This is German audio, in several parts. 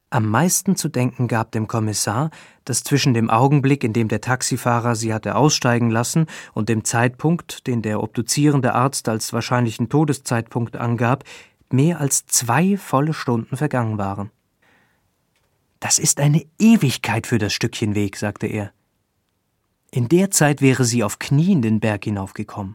Am meisten zu denken gab dem Kommissar, dass zwischen dem Augenblick, in dem der Taxifahrer sie hatte aussteigen lassen, und dem Zeitpunkt, den der obduzierende Arzt als wahrscheinlichen Todeszeitpunkt angab, mehr als 2 volle Stunden vergangen waren. »Das ist eine Ewigkeit für das Stückchen Weg«, sagte er. »In der Zeit wäre sie auf Knien den Berg hinaufgekommen.«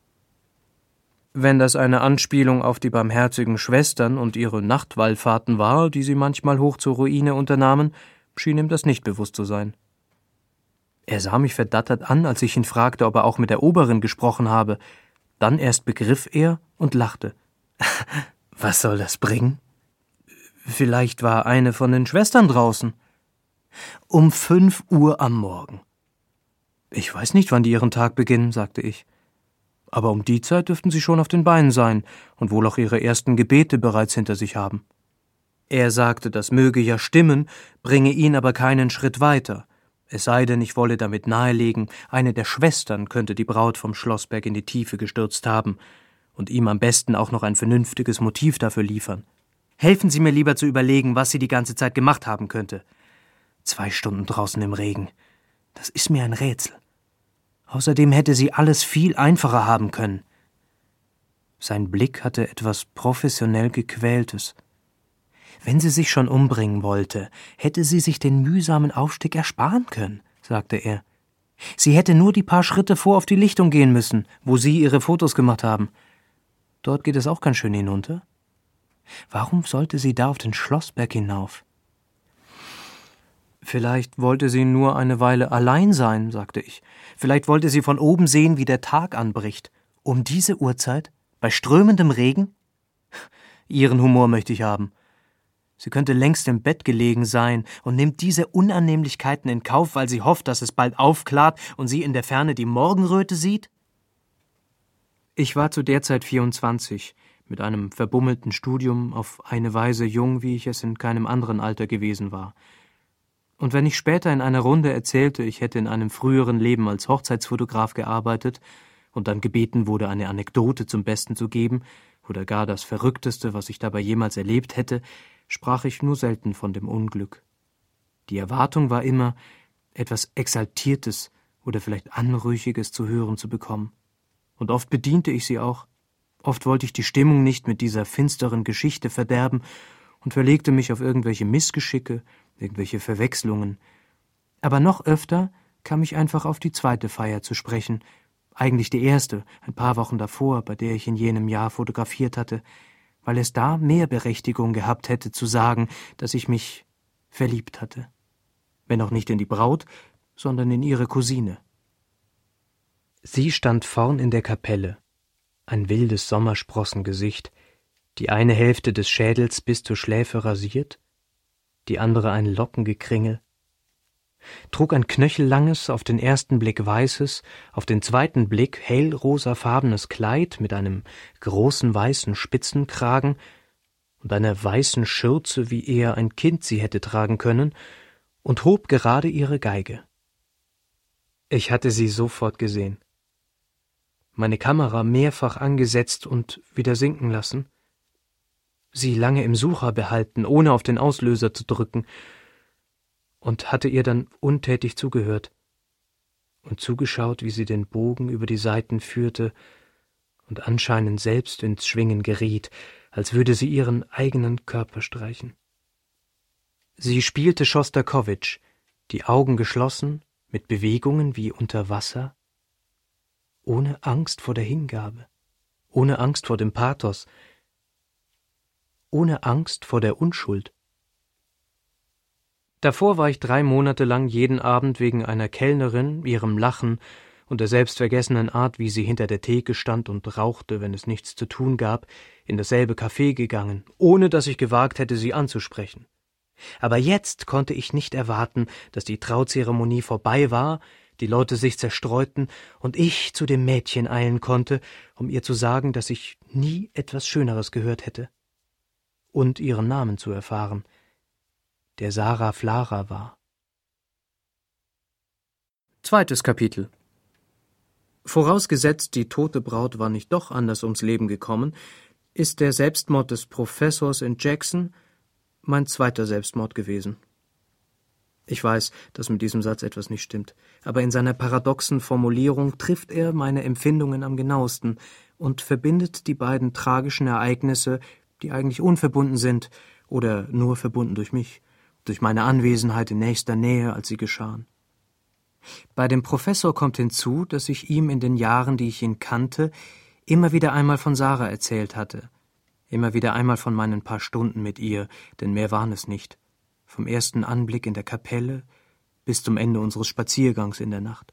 Wenn das eine Anspielung auf die barmherzigen Schwestern und ihre Nachtwallfahrten war, die sie manchmal hoch zur Ruine unternahmen, schien ihm das nicht bewusst zu sein. Er sah mich verdattert an, als ich ihn fragte, ob er auch mit der Oberin gesprochen habe. Dann erst begriff er und lachte. »Was soll das bringen?« »Vielleicht war eine von den Schwestern draußen.« »Um 5 Uhr am Morgen.« »Ich weiß nicht, wann die ihren Tag beginnen«, sagte ich. »Aber um die Zeit dürften sie schon auf den Beinen sein und wohl auch ihre ersten Gebete bereits hinter sich haben.« Er sagte, das möge ja stimmen, bringe ihn aber keinen Schritt weiter. Es sei denn, ich wolle damit nahelegen, eine der Schwestern könnte die Braut vom Schlossberg in die Tiefe gestürzt haben und ihm am besten auch noch ein vernünftiges Motiv dafür liefern. Helfen Sie mir lieber zu überlegen, was sie die ganze Zeit gemacht haben könnte. 2 Stunden draußen im Regen. Das ist mir ein Rätsel. Außerdem hätte sie alles viel einfacher haben können. Sein Blick hatte etwas professionell Gequältes. Wenn sie sich schon umbringen wollte, hätte sie sich den mühsamen Aufstieg ersparen können, sagte er. Sie hätte nur die paar Schritte vor auf die Lichtung gehen müssen, wo Sie ihre Fotos gemacht haben. Dort geht es auch ganz schön hinunter. Warum sollte sie da auf den Schlossberg hinauf? Vielleicht wollte sie nur eine Weile allein sein, sagte ich. Vielleicht wollte sie von oben sehen, wie der Tag anbricht. Um diese Uhrzeit? Bei strömendem Regen? Ihren Humor möchte ich haben. Sie könnte längst im Bett gelegen sein und nimmt diese Unannehmlichkeiten in Kauf, weil sie hofft, dass es bald aufklart und sie in der Ferne die Morgenröte sieht? Ich war zu der Zeit 24, mit einem verbummelten Studium, auf eine Weise jung, wie ich es in keinem anderen Alter gewesen war. Und wenn ich später in einer Runde erzählte, ich hätte in einem früheren Leben als Hochzeitsfotograf gearbeitet und dann gebeten wurde, eine Anekdote zum Besten zu geben oder gar das Verrückteste, was ich dabei jemals erlebt hätte, sprach ich nur selten von dem Unglück. Die Erwartung war immer, etwas Exaltiertes oder vielleicht Anrüchiges zu hören zu bekommen. Und oft bediente ich sie auch. Oft wollte ich die Stimmung nicht mit dieser finsteren Geschichte verderben und verlegte mich auf irgendwelche Missgeschicke, irgendwelche Verwechslungen. Aber noch öfter kam ich einfach auf die zweite Feier zu sprechen, eigentlich die erste, ein paar Wochen davor, bei der ich in jenem Jahr fotografiert hatte, weil es da mehr Berechtigung gehabt hätte zu sagen, dass ich mich verliebt hatte. Wenn auch nicht in die Braut, sondern in ihre Cousine. Sie stand vorn in der Kapelle, ein wildes Sommersprossengesicht, die eine Hälfte des Schädels bis zur Schläfe rasiert, die andere ein Lockengekringel, trug ein knöchellanges, auf den ersten Blick weißes, auf den zweiten Blick hellrosafarbenes Kleid mit einem großen weißen Spitzenkragen und einer weißen Schürze, wie eher ein Kind sie hätte tragen können, und hob gerade ihre Geige. Ich hatte sie sofort gesehen. Meine Kamera mehrfach angesetzt und wieder sinken lassen, sie lange im Sucher behalten, ohne auf den Auslöser zu drücken, und hatte ihr dann untätig zugehört und zugeschaut, wie sie den Bogen über die Saiten führte und anscheinend selbst ins Schwingen geriet, als würde sie ihren eigenen Körper streichen. Sie spielte Schostakowitsch, die Augen geschlossen, mit Bewegungen wie unter Wasser, ohne Angst vor der Hingabe, ohne Angst vor dem Pathos, ohne Angst vor der Unschuld. Davor war ich 3 Monate lang jeden Abend wegen einer Kellnerin, ihrem Lachen und der selbstvergessenen Art, wie sie hinter der Theke stand und rauchte, wenn es nichts zu tun gab, in dasselbe Café gegangen, ohne dass ich gewagt hätte, sie anzusprechen. Aber jetzt konnte ich nicht erwarten, dass die Trauzeremonie vorbei war, die Leute sich zerstreuten und ich zu dem Mädchen eilen konnte, um ihr zu sagen, dass ich nie etwas Schöneres gehört hätte. Und ihren Namen zu erfahren, der Sarah Flara war. 2. Kapitel. Vorausgesetzt, die tote Braut war nicht doch anders ums Leben gekommen, ist der Selbstmord des Professors in Jackson, mein zweiter Selbstmord gewesen. Ich weiß, dass mit diesem Satz etwas nicht stimmt, aber in seiner paradoxen Formulierung trifft er meine Empfindungen am genauesten und verbindet die beiden tragischen Ereignisse, die eigentlich unverbunden sind oder nur verbunden durch mich, durch meine Anwesenheit in nächster Nähe, als sie geschahen. Bei dem Professor kommt hinzu, dass ich ihm in den Jahren, die ich ihn kannte, immer wieder einmal von Sarah erzählt hatte, immer wieder einmal von meinen paar Stunden mit ihr, denn mehr waren es nicht. Vom ersten Anblick in der Kapelle bis zum Ende unseres Spaziergangs in der Nacht.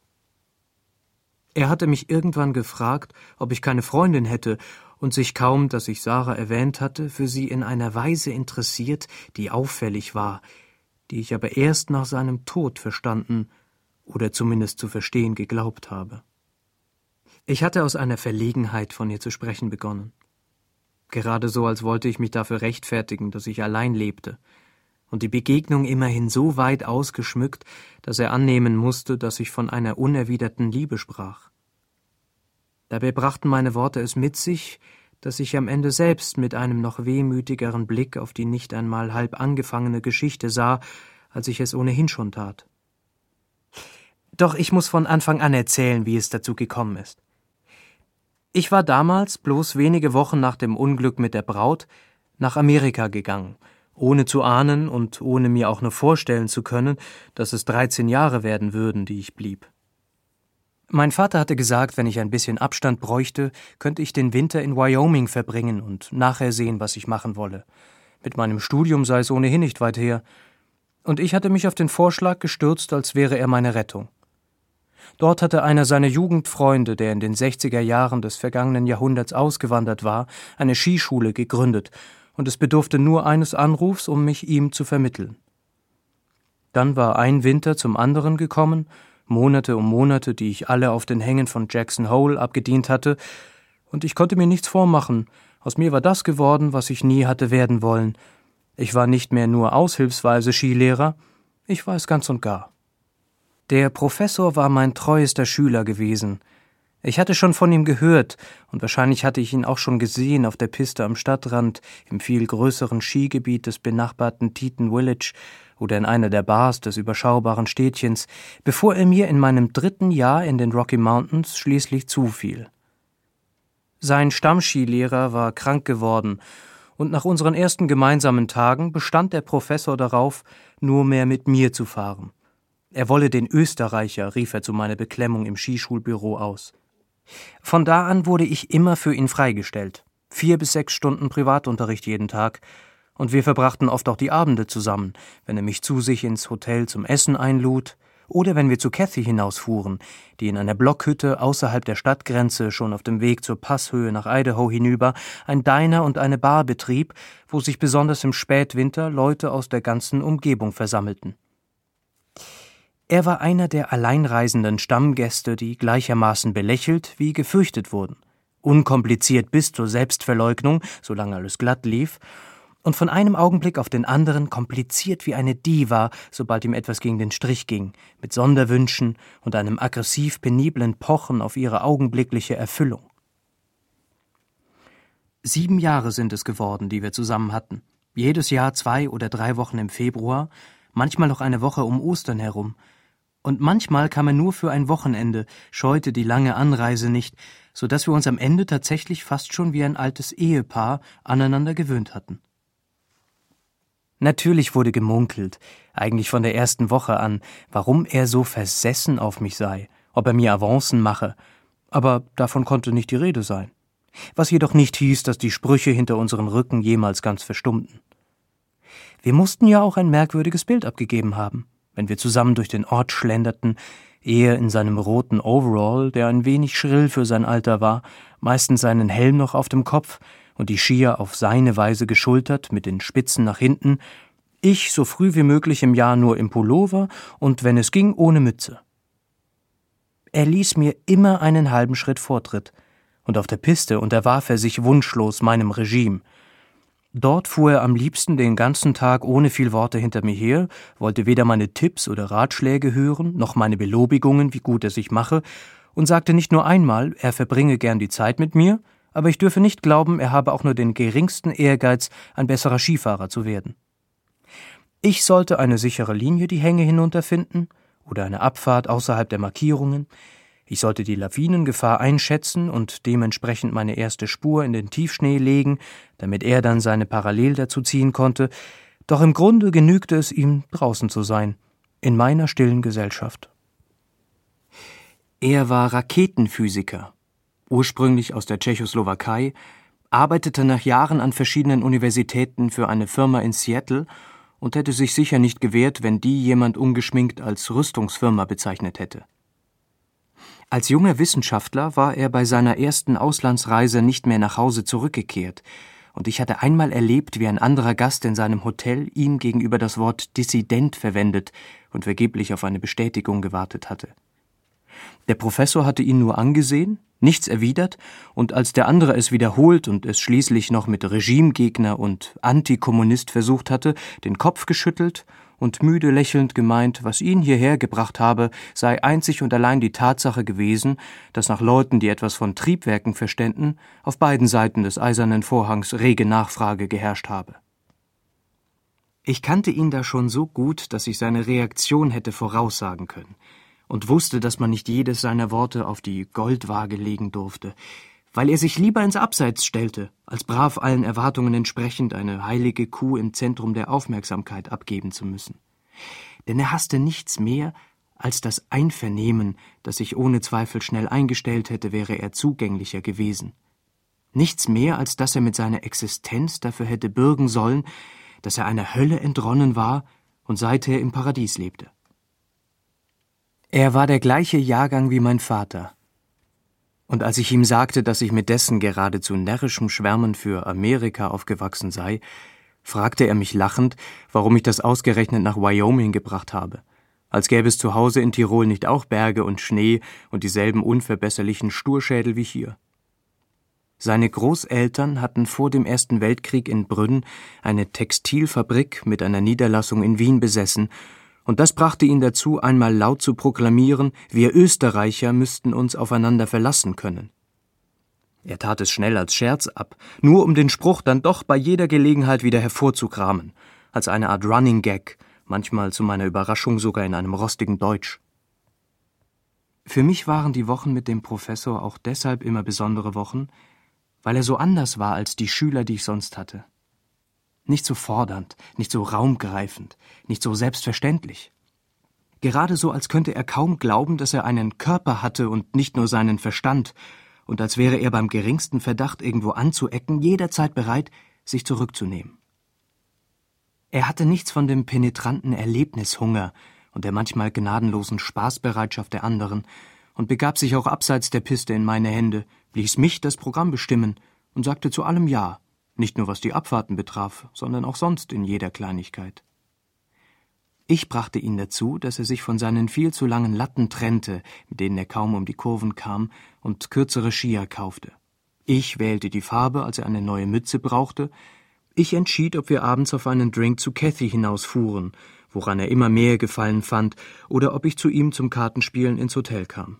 Er hatte mich irgendwann gefragt, ob ich keine Freundin hätte und sich kaum, dass ich Sarah erwähnt hatte, für sie in einer Weise interessiert, die auffällig war, die ich aber erst nach seinem Tod verstanden oder zumindest zu verstehen geglaubt habe. Ich hatte aus einer Verlegenheit von ihr zu sprechen begonnen. Gerade so, als wollte ich mich dafür rechtfertigen, dass ich allein lebte, und die Begegnung immerhin so weit ausgeschmückt, dass er annehmen musste, dass ich von einer unerwiderten Liebe sprach. Dabei brachten meine Worte es mit sich, dass ich am Ende selbst mit einem noch wehmütigeren Blick auf die nicht einmal halb angefangene Geschichte sah, als ich es ohnehin schon tat. Doch ich muss von Anfang an erzählen, wie es dazu gekommen ist. Ich war damals, bloß wenige Wochen nach dem Unglück mit der Braut, nach Amerika gegangen, ohne zu ahnen und ohne mir auch nur vorstellen zu können, dass es 13 Jahre werden würden, die ich blieb. Mein Vater hatte gesagt, wenn ich ein bisschen Abstand bräuchte, könnte ich den Winter in Wyoming verbringen und nachher sehen, was ich machen wolle. Mit meinem Studium sei es ohnehin nicht weit her. Und ich hatte mich auf den Vorschlag gestürzt, als wäre er meine Rettung. Dort hatte einer seiner Jugendfreunde, der in den 60er Jahren des vergangenen Jahrhunderts ausgewandert war, eine Skischule gegründet, und es bedurfte nur eines Anrufs, um mich ihm zu vermitteln. Dann war ein Winter zum anderen gekommen, Monate um Monate, die ich alle auf den Hängen von Jackson Hole abgedient hatte, und ich konnte mir nichts vormachen. Aus mir war das geworden, was ich nie hatte werden wollen. Ich war nicht mehr nur aushilfsweise Skilehrer, ich war es ganz und gar. Der Professor war mein treuester Schüler gewesen. Ich hatte schon von ihm gehört, und wahrscheinlich hatte ich ihn auch schon gesehen auf der Piste am Stadtrand, im viel größeren Skigebiet des benachbarten Teton Village oder in einer der Bars des überschaubaren Städtchens, bevor er mir in meinem 3. Jahr in den Rocky Mountains schließlich zufiel. Sein Stammskilehrer war krank geworden, und nach unseren ersten gemeinsamen Tagen bestand der Professor darauf, nur mehr mit mir zu fahren. Er wolle den Österreicher, rief er zu meiner Beklemmung im Skischulbüro aus. Von da an wurde ich immer für ihn freigestellt. 4 bis 6 Stunden Privatunterricht jeden Tag, und wir verbrachten oft auch die Abende zusammen, wenn er mich zu sich ins Hotel zum Essen einlud oder wenn wir zu Cathy hinausfuhren, die in einer Blockhütte außerhalb der Stadtgrenze schon auf dem Weg zur Passhöhe nach Idaho hinüber ein Diner und eine Bar betrieb, wo sich besonders im Spätwinter Leute aus der ganzen Umgebung versammelten. Er war einer der alleinreisenden Stammgäste, die gleichermaßen belächelt wie gefürchtet wurden, unkompliziert bis zur Selbstverleugnung, solange alles glatt lief, und von einem Augenblick auf den anderen kompliziert wie eine Diva, sobald ihm etwas gegen den Strich ging, mit Sonderwünschen und einem aggressiv peniblen Pochen auf ihre augenblickliche Erfüllung. 7 Jahre sind es geworden, die wir zusammen hatten. Jedes Jahr 2 oder 3 Wochen im Februar, manchmal noch eine Woche um Ostern herum. Und manchmal kam er nur für ein Wochenende, scheute die lange Anreise nicht, so dass wir uns am Ende tatsächlich fast schon wie ein altes Ehepaar aneinander gewöhnt hatten. Natürlich wurde gemunkelt, eigentlich von der ersten Woche an, warum er so versessen auf mich sei, ob er mir Avancen mache, aber davon konnte nicht die Rede sein. Was jedoch nicht hieß, dass die Sprüche hinter unseren Rücken jemals ganz verstummten. Wir mussten ja auch ein merkwürdiges Bild abgegeben haben, wenn wir zusammen durch den Ort schlenderten, er in seinem roten Overall, der ein wenig schrill für sein Alter war, meistens seinen Helm noch auf dem Kopf und die Skier auf seine Weise geschultert, mit den Spitzen nach hinten, ich so früh wie möglich im Jahr nur im Pullover und, wenn es ging, ohne Mütze. Er ließ mir immer einen halben Schritt Vortritt, und auf der Piste unterwarf er sich wunschlos meinem Regime. Dort fuhr er am liebsten den ganzen Tag ohne viel Worte hinter mir her, wollte weder meine Tipps oder Ratschläge hören, noch meine Belobigungen, wie gut er sich mache, und sagte nicht nur einmal, er verbringe gern die Zeit mit mir, aber ich dürfe nicht glauben, er habe auch nur den geringsten Ehrgeiz, ein besserer Skifahrer zu werden. Ich sollte eine sichere Linie die Hänge hinunterfinden oder eine Abfahrt außerhalb der Markierungen. Ich sollte die Lawinengefahr einschätzen und dementsprechend meine erste Spur in den Tiefschnee legen, damit er dann seine parallel dazu ziehen konnte. Doch im Grunde genügte es ihm, draußen zu sein, in meiner stillen Gesellschaft. Er war Raketenphysiker, ursprünglich aus der Tschechoslowakei, arbeitete nach Jahren an verschiedenen Universitäten für eine Firma in Seattle und hätte sich sicher nicht gewehrt, wenn die jemand ungeschminkt als Rüstungsfirma bezeichnet hätte. Als junger Wissenschaftler war er bei seiner ersten Auslandsreise nicht mehr nach Hause zurückgekehrt, und ich hatte einmal erlebt, wie ein anderer Gast in seinem Hotel ihm gegenüber das Wort Dissident verwendet und vergeblich auf eine Bestätigung gewartet hatte. Der Professor hatte ihn nur angesehen, nichts erwidert, und als der andere es wiederholt und es schließlich noch mit Regimegegner und Antikommunist versucht hatte, den Kopf geschüttelt und müde lächelnd gemeint, was ihn hierher gebracht habe, sei einzig und allein die Tatsache gewesen, dass nach Leuten, die etwas von Triebwerken verständen, auf beiden Seiten des Eisernen Vorhangs rege Nachfrage geherrscht habe. Ich kannte ihn da schon so gut, dass ich seine Reaktion hätte voraussagen können und wusste, dass man nicht jedes seiner Worte auf die Goldwaage legen durfte, weil er sich lieber ins Abseits stellte, als brav allen Erwartungen entsprechend eine heilige Kuh im Zentrum der Aufmerksamkeit abgeben zu müssen. Denn er hasste nichts mehr als das Einvernehmen, das sich ohne Zweifel schnell eingestellt hätte, wäre er zugänglicher gewesen. Nichts mehr, als dass er mit seiner Existenz dafür hätte bürgen sollen, dass er einer Hölle entronnen war und seither im Paradies lebte. Er war der gleiche Jahrgang wie mein Vater. Und als ich ihm sagte, dass ich mit dessen geradezu närrischem Schwärmen für Amerika aufgewachsen sei, fragte er mich lachend, warum ich das ausgerechnet nach Wyoming gebracht habe, als gäbe es zu Hause in Tirol nicht auch Berge und Schnee und dieselben unverbesserlichen Sturschädel wie hier. Seine Großeltern hatten vor dem Ersten Weltkrieg in Brünn eine Textilfabrik mit einer Niederlassung in Wien besessen, und das brachte ihn dazu, einmal laut zu proklamieren, wir Österreicher müssten uns aufeinander verlassen können. Er tat es schnell als Scherz ab, nur um den Spruch dann doch bei jeder Gelegenheit wieder hervorzukramen, als eine Art Running Gag, manchmal zu meiner Überraschung sogar in einem rostigen Deutsch. Für mich waren die Wochen mit dem Professor auch deshalb immer besondere Wochen, weil er so anders war als die Schüler, die ich sonst hatte. Nicht so fordernd, nicht so raumgreifend, nicht so selbstverständlich. Gerade so, als könnte er kaum glauben, dass er einen Körper hatte und nicht nur seinen Verstand, und als wäre er beim geringsten Verdacht, irgendwo anzuecken, jederzeit bereit, sich zurückzunehmen. Er hatte nichts von dem penetranten Erlebnishunger und der manchmal gnadenlosen Spaßbereitschaft der anderen und begab sich auch abseits der Piste in meine Hände, ließ mich das Programm bestimmen und sagte zu allem Ja, nicht nur was die Abfahrten betraf, sondern auch sonst in jeder Kleinigkeit. Ich brachte ihn dazu, dass er sich von seinen viel zu langen Latten trennte, mit denen er kaum um die Kurven kam, und kürzere Skier kaufte. Ich wählte die Farbe, als er eine neue Mütze brauchte. Ich entschied, ob wir abends auf einen Drink zu Cathy hinausfuhren, woran er immer mehr Gefallen fand, oder ob ich zu ihm zum Kartenspielen ins Hotel kam.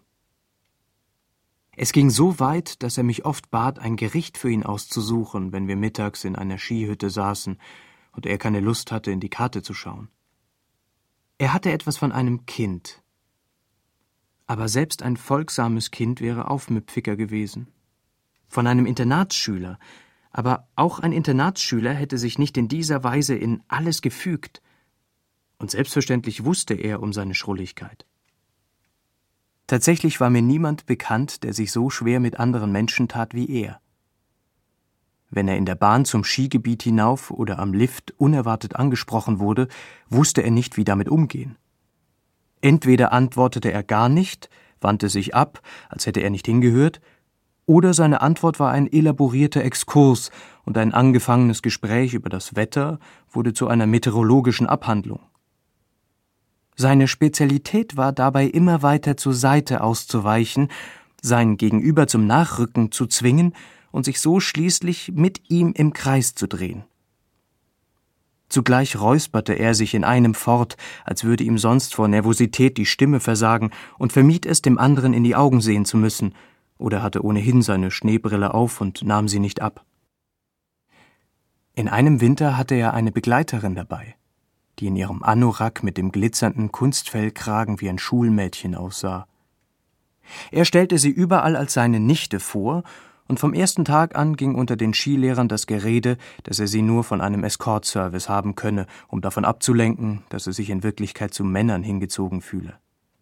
Es ging so weit, dass er mich oft bat, ein Gericht für ihn auszusuchen, wenn wir mittags in einer Skihütte saßen und er keine Lust hatte, in die Karte zu schauen. Er hatte etwas von einem Kind. Aber selbst ein folgsames Kind wäre aufmüpfiger gewesen. Von einem Internatsschüler. Aber auch ein Internatsschüler hätte sich nicht in dieser Weise in alles gefügt. Und selbstverständlich wusste er um seine Schrulligkeit. Tatsächlich war mir niemand bekannt, der sich so schwer mit anderen Menschen tat wie er. Wenn er in der Bahn zum Skigebiet hinauf oder am Lift unerwartet angesprochen wurde, wusste er nicht, wie damit umgehen. Entweder antwortete er gar nicht, wandte sich ab, als hätte er nicht hingehört, oder seine Antwort war ein elaborierter Exkurs und ein angefangenes Gespräch über das Wetter wurde zu einer meteorologischen Abhandlung. Seine Spezialität war dabei, immer weiter zur Seite auszuweichen, sein Gegenüber zum Nachrücken zu zwingen und sich so schließlich mit ihm im Kreis zu drehen. Zugleich räusperte er sich in einem fort, als würde ihm sonst vor Nervosität die Stimme versagen, und vermied es, dem anderen in die Augen sehen zu müssen, oder hatte ohnehin seine Schneebrille auf und nahm sie nicht ab. In einem Winter hatte er eine Begleiterin dabei. die in ihrem Anorak mit dem glitzernden Kunstfellkragen wie ein Schulmädchen aussah. Er stellte sie überall als seine Nichte vor, und vom ersten Tag an ging unter den Skilehrern das Gerede, dass er sie nur von einem Escort-Service haben könne, um davon abzulenken, dass er sich in Wirklichkeit zu Männern hingezogen fühle.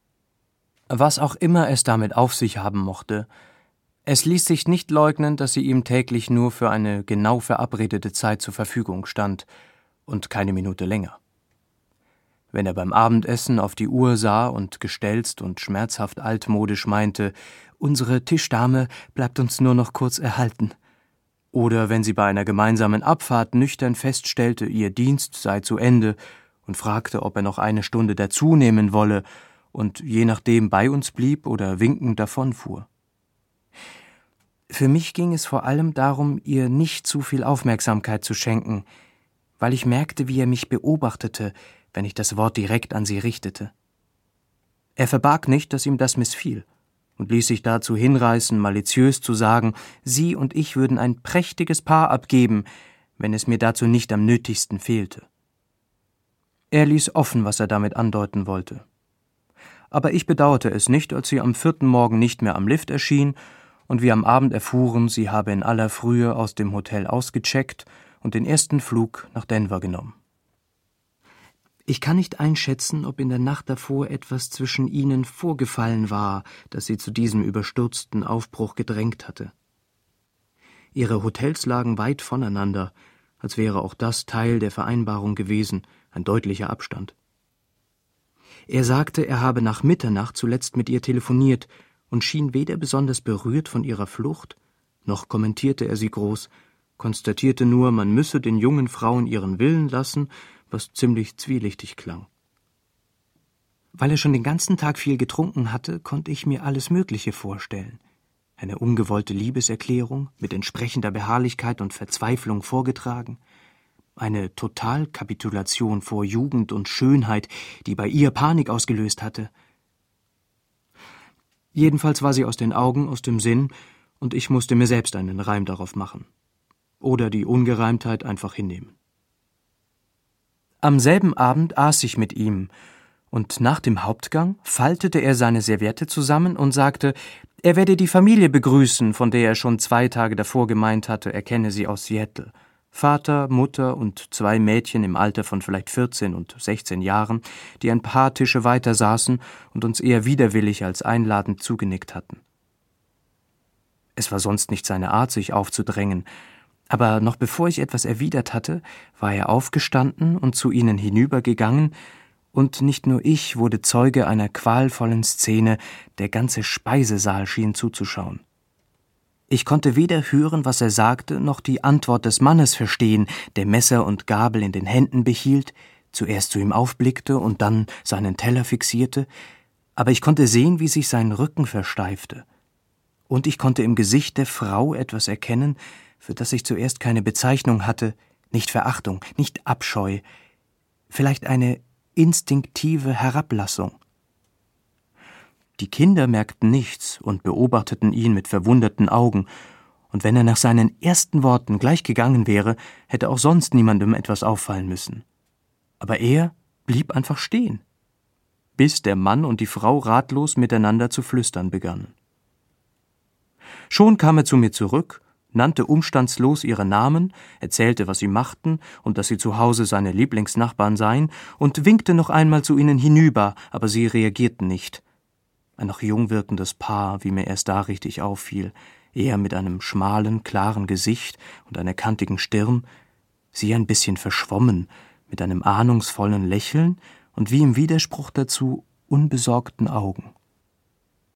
Was auch immer es damit auf sich haben mochte, es ließ sich nicht leugnen, dass sie ihm täglich nur für eine genau verabredete Zeit zur Verfügung stand und keine Minute länger. Wenn er beim Abendessen auf die Uhr sah und gestelzt und schmerzhaft altmodisch meinte, »Unsere Tischdame bleibt uns nur noch kurz erhalten«, oder wenn sie bei einer gemeinsamen Abfahrt nüchtern feststellte, ihr Dienst sei zu Ende und fragte, ob er noch eine Stunde dazunehmen wolle und je nachdem bei uns blieb oder winkend davonfuhr. Für mich ging es vor allem darum, ihr nicht zu viel Aufmerksamkeit zu schenken, weil ich merkte, wie er mich beobachtete, wenn ich das Wort direkt an sie richtete. Er verbarg nicht, dass ihm das missfiel und ließ sich dazu hinreißen, maliziös zu sagen, sie und ich würden ein prächtiges Paar abgeben, wenn es mir dazu nicht am nötigsten fehlte. Er ließ offen, was er damit andeuten wollte. Aber ich bedauerte es nicht, als sie am 4. Morgen nicht mehr am Lift erschien und wir am Abend erfuhren, sie habe in aller Frühe aus dem Hotel ausgecheckt und den ersten Flug nach Denver genommen. Ich kann nicht einschätzen, ob in der Nacht davor etwas zwischen ihnen vorgefallen war, das sie zu diesem überstürzten Aufbruch gedrängt hatte. Ihre Hotels lagen weit voneinander, als wäre auch das Teil der Vereinbarung gewesen, ein deutlicher Abstand. Er sagte, er habe nach Mitternacht zuletzt mit ihr telefoniert und schien weder besonders berührt von ihrer Flucht, noch kommentierte er sie groß, konstatierte nur, man müsse den jungen Frauen ihren Willen lassen, was ziemlich zwielichtig klang. Weil er schon den ganzen Tag viel getrunken hatte, konnte ich mir alles Mögliche vorstellen. Eine ungewollte Liebeserklärung mit entsprechender Beharrlichkeit und Verzweiflung vorgetragen, eine Totalkapitulation vor Jugend und Schönheit, die bei ihr Panik ausgelöst hatte. Jedenfalls war sie aus den Augen, aus dem Sinn, und ich musste mir selbst einen Reim darauf machen. Oder die Ungereimtheit einfach hinnehmen. Am selben Abend aß ich mit ihm, und nach dem Hauptgang faltete er seine Serviette zusammen und sagte, er werde die Familie begrüßen, von der er schon 2 Tage davor gemeint hatte, er kenne sie aus Seattle. Vater, Mutter und 2 Mädchen im Alter von vielleicht 14 und 16 Jahren, die ein paar Tische weiter saßen und uns eher widerwillig als einladend zugenickt hatten. Es war sonst nicht seine Art, sich aufzudrängen, aber noch bevor ich etwas erwidert hatte, war er aufgestanden und zu ihnen hinübergegangen, und nicht nur ich wurde Zeuge einer qualvollen Szene, der ganze Speisesaal schien zuzuschauen. Ich konnte weder hören, was er sagte, noch die Antwort des Mannes verstehen, der Messer und Gabel in den Händen behielt, zuerst zu ihm aufblickte und dann seinen Teller fixierte, aber ich konnte sehen, wie sich sein Rücken versteifte. Und ich konnte im Gesicht der Frau etwas erkennen, für das ich zuerst keine Bezeichnung hatte, nicht Verachtung, nicht Abscheu, vielleicht eine instinktive Herablassung. Die Kinder merkten nichts und beobachteten ihn mit verwunderten Augen, und wenn er nach seinen ersten Worten gleich gegangen wäre, hätte auch sonst niemandem etwas auffallen müssen. Aber er blieb einfach stehen, bis der Mann und die Frau ratlos miteinander zu flüstern begannen. Schon kam er zu mir zurück, nannte umstandslos ihre Namen, erzählte, was sie machten und dass sie zu Hause seine Lieblingsnachbarn seien, und winkte noch einmal zu ihnen hinüber, aber sie reagierten nicht. Ein noch jung wirkendes Paar, wie mir erst da richtig auffiel, er mit einem schmalen, klaren Gesicht und einer kantigen Stirn, sie ein bisschen verschwommen, mit einem ahnungsvollen Lächeln und wie im Widerspruch dazu unbesorgten Augen.